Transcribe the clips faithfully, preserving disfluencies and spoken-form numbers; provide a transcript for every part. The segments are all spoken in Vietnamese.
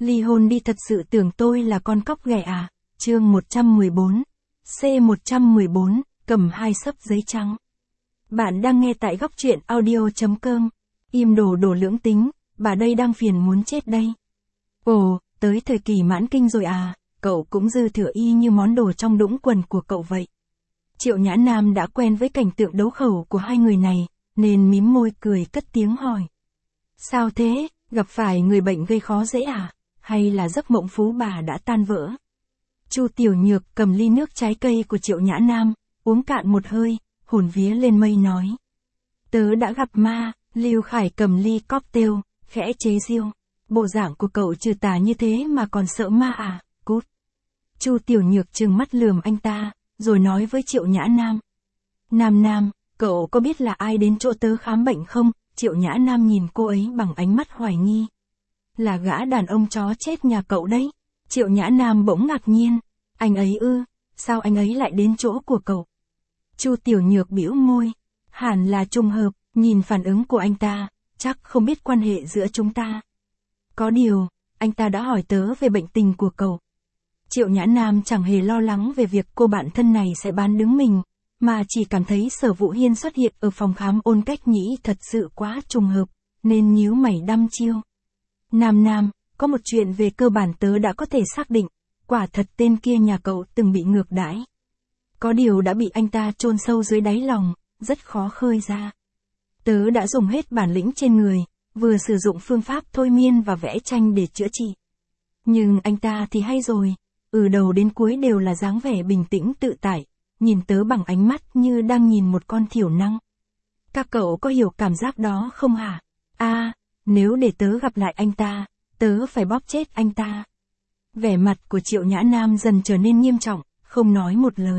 ly hôn đi, thật sự tưởng tôi là con cóc ghẻ à? Chương một trăm mười bốn. C một trăm mười bốn, cầm hai xấp giấy trắng. Bạn đang nghe tại góc truyện audio chấm com. Im đồ đồ lưỡng tính, bà đây đang phiền muốn chết đây. Ồ, tới thời kỳ mãn kinh rồi à, cậu cũng dư thừa y như món đồ trong đũng quần của cậu vậy. Triệu Nhã Nam đã quen với cảnh tượng đấu khẩu của hai người này, nên mím môi cười cất tiếng hỏi. Sao thế, gặp phải người bệnh gây khó dễ à, hay là giấc mộng phú bà đã tan vỡ? Chu Tiểu Nhược cầm ly nước trái cây của Triệu Nhã Nam, uống cạn một hơi, hồn vía lên mây nói. Tớ đã gặp ma. Lưu Khải cầm ly cocktail, khẽ chế giễu. Bộ dạng của cậu trừ tà như thế mà còn sợ ma à, cút. Chu Tiểu Nhược trừng mắt lườm anh ta, rồi nói với Triệu Nhã Nam. Nam Nam, cậu có biết là ai đến chỗ tớ khám bệnh không? Triệu Nhã Nam nhìn cô ấy bằng ánh mắt hoài nghi. Là gã đàn ông chó chết nhà cậu đấy. Triệu Nhã Nam bỗng ngạc nhiên. Anh ấy ư, sao anh ấy lại đến chỗ của cậu? Chu Tiểu Nhược bĩu môi. Hẳn là trùng hợp, nhìn phản ứng của anh ta, chắc không biết quan hệ giữa chúng ta. Có điều, anh ta đã hỏi tớ về bệnh tình của cậu. Triệu Nhã Nam chẳng hề lo lắng về việc cô bạn thân này sẽ bán đứng mình, mà chỉ cảm thấy Sở Vũ Hiên xuất hiện ở phòng khám Ôn Cách Nhĩ thật sự quá trùng hợp, nên nhíu mày đăm chiêu. Nam Nam, có một chuyện về cơ bản tớ đã có thể xác định, quả thật tên kia nhà cậu từng bị ngược đãi. Có điều đã bị anh ta chôn sâu dưới đáy lòng, rất khó khơi ra. Tớ đã dùng hết bản lĩnh trên người, vừa sử dụng phương pháp thôi miên và vẽ tranh để chữa trị. Nhưng anh ta thì hay rồi, từ đầu đến cuối đều là dáng vẻ bình tĩnh tự tại, nhìn tớ bằng ánh mắt như đang nhìn một con thiểu năng. Các cậu có hiểu cảm giác đó không hả? À, nếu để tớ gặp lại anh ta, tớ phải bóp chết anh ta. Vẻ mặt của Triệu Nhã Nam dần trở nên nghiêm trọng, không nói một lời.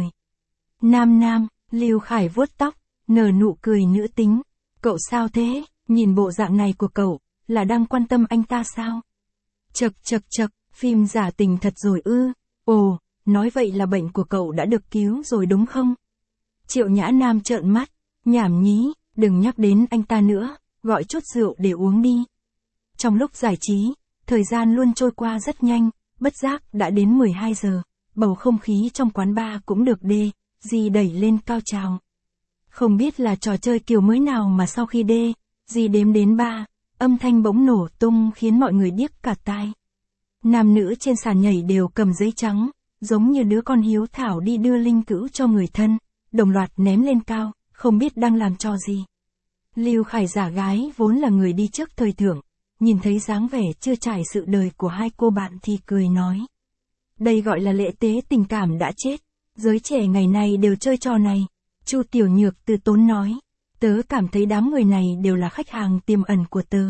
Nam Nam, Lưu Khải vuốt tóc, nở nụ cười nữ tính. Cậu sao thế, nhìn bộ dạng này của cậu, là đang quan tâm anh ta sao? Chật chật chật, phim giả tình thật rồi ư? Ồ, nói vậy là bệnh của cậu đã được cứu rồi đúng không? Triệu Nhã Nam trợn mắt, nhảm nhí, đừng nhắc đến anh ta nữa, gọi chút rượu để uống đi. Trong lúc giải trí, thời gian luôn trôi qua rất nhanh, bất giác đã đến mười hai giờ, bầu không khí trong quán bar cũng được đê, dì đẩy lên cao trào. Không biết là trò chơi kiểu mới nào mà sau khi đê, dì đếm đến ba, âm thanh bỗng nổ tung khiến mọi người điếc cả tai. Nam nữ trên sàn nhảy đều cầm giấy trắng, giống như đứa con hiếu thảo đi đưa linh cữu cho người thân, đồng loạt ném lên cao, không biết đang làm trò gì. Lưu Khải giả gái vốn là người đi trước thời thượng, nhìn thấy dáng vẻ chưa trải sự đời của hai cô bạn thì cười nói. Đây gọi là lễ tế tình cảm đã chết, giới trẻ ngày nay đều chơi trò này. Chu Tiểu Nhược từ tốn nói, tớ cảm thấy đám người này đều là khách hàng tiềm ẩn của tớ.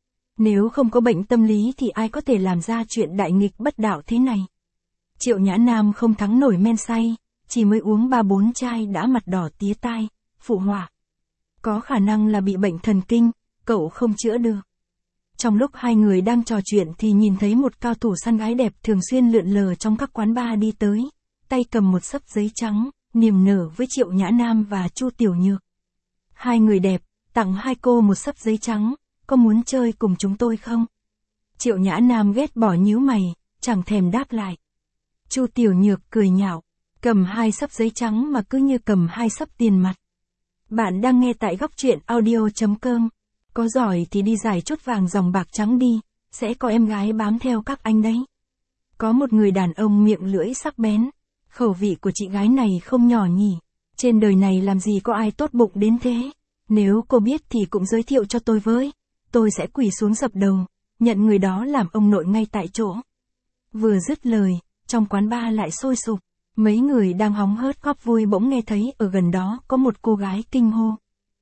Nếu không có bệnh tâm lý thì ai có thể làm ra chuyện đại nghịch bất đạo thế này. Triệu Nhã Nam không thắng nổi men say, chỉ mới uống ba bốn chai đã mặt đỏ tía tai, phụ họa. Có khả năng là bị bệnh thần kinh, cậu không chữa được. Trong lúc hai người đang trò chuyện thì nhìn thấy một cao thủ săn gái đẹp thường xuyên lượn lờ trong các quán bar đi tới, tay cầm một xấp giấy trắng, niềm nở với Triệu Nhã Nam và Chu Tiểu Nhược. Hai người đẹp, tặng hai cô một xấp giấy trắng, có muốn chơi cùng chúng tôi không? Triệu Nhã Nam ghét bỏ nhíu mày, chẳng thèm đáp lại. Chu Tiểu Nhược cười nhạo, cầm hai xấp giấy trắng mà cứ như cầm hai xấp tiền mặt. Bạn đang nghe tại góc truyện audio chấm com. Có giỏi thì đi giải chút vàng dòng bạc trắng đi, sẽ có em gái bám theo các anh đấy. Có một người đàn ông miệng lưỡi sắc bén. Khẩu vị của chị gái này không nhỏ nhỉ. Trên đời này làm gì có ai tốt bụng đến thế. Nếu cô biết thì cũng giới thiệu cho tôi với. Tôi sẽ quỳ xuống dập đầu, nhận người đó làm ông nội ngay tại chỗ. Vừa dứt lời, trong quán bar lại sôi sục. Mấy người đang hóng hớt góp vui bỗng nghe thấy ở gần đó có một cô gái kinh hô.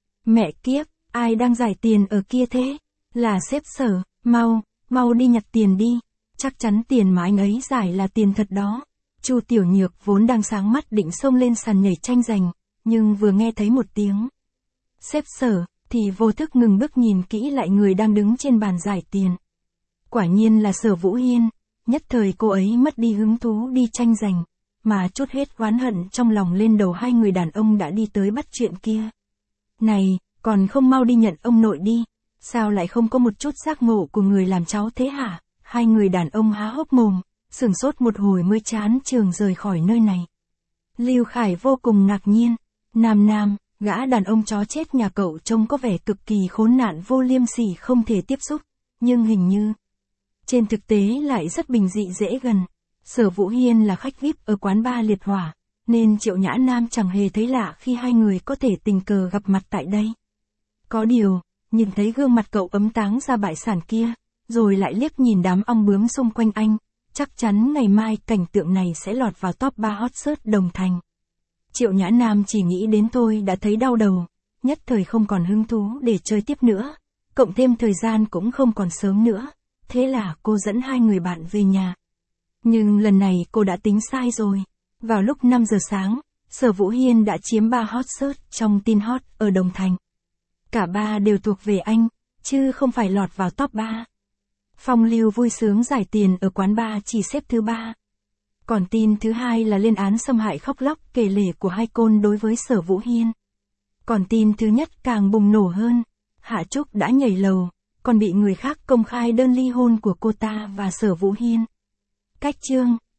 Mẹ kiếp, ai đang giải tiền ở kia thế? Là sếp Sở, mau, mau đi nhặt tiền đi. Chắc chắn tiền mà anh ấy giải là tiền thật đó. Chu Tiểu Nhược vốn đang sáng mắt định xông lên sàn nhảy tranh giành, nhưng vừa nghe thấy một tiếng sếp Sở, thì vô thức ngừng bước nhìn kỹ lại người đang đứng trên bàn giải tiền. Quả nhiên là Sở Vũ Hiên, nhất thời cô ấy mất đi hứng thú đi tranh giành, mà trút hết oán hận trong lòng lên đầu hai người đàn ông đã đi tới bắt chuyện kia. Này, còn không mau đi nhận ông nội đi, sao lại không có một chút giác ngộ của người làm cháu thế hả? Hai người đàn ông há hốc mồm, sửng sốt một hồi mới chán chường rời khỏi nơi này. Lưu Khải vô cùng ngạc nhiên. Nam Nam, gã đàn ông chó chết nhà cậu trông có vẻ cực kỳ khốn nạn vô liêm sỉ không thể tiếp xúc, nhưng hình như trên thực tế lại rất bình dị dễ gần. Sở Vũ Hiên là khách vi ai pi ở quán bar liệt hỏa, nên Triệu Nhã Nam chẳng hề thấy lạ khi hai người có thể tình cờ gặp mặt tại đây. Có điều, nhìn thấy gương mặt cậu ấm táng ra bại sản kia, rồi lại liếc nhìn đám ong bướm xung quanh anh, chắc chắn ngày mai cảnh tượng này sẽ lọt vào top ba hot search Đồng Thành. Triệu Nhã Nam chỉ nghĩ đến thôi đã thấy đau đầu, nhất thời không còn hứng thú để chơi tiếp nữa, cộng thêm thời gian cũng không còn sớm nữa, thế là cô dẫn hai người bạn về nhà. Nhưng lần này cô đã tính sai rồi. Vào lúc năm giờ sáng, Sở Vũ Hiên đã chiếm ba hot search trong tin hot ở Đồng Thành. Cả ba đều thuộc về anh, chứ không phải lọt vào top ba. Phong Lưu vui sướng giải tiền ở quán bar chỉ xếp thứ ba. Còn tin thứ hai là lên án xâm hại khóc lóc kể lể của hai côn đối với Sở Vũ Hiên. Còn tin thứ nhất càng bùng nổ hơn. Hạ Trúc đã nhảy lầu, còn bị người khác công khai đơn ly hôn của cô ta và Sở Vũ Hiên. Cách chương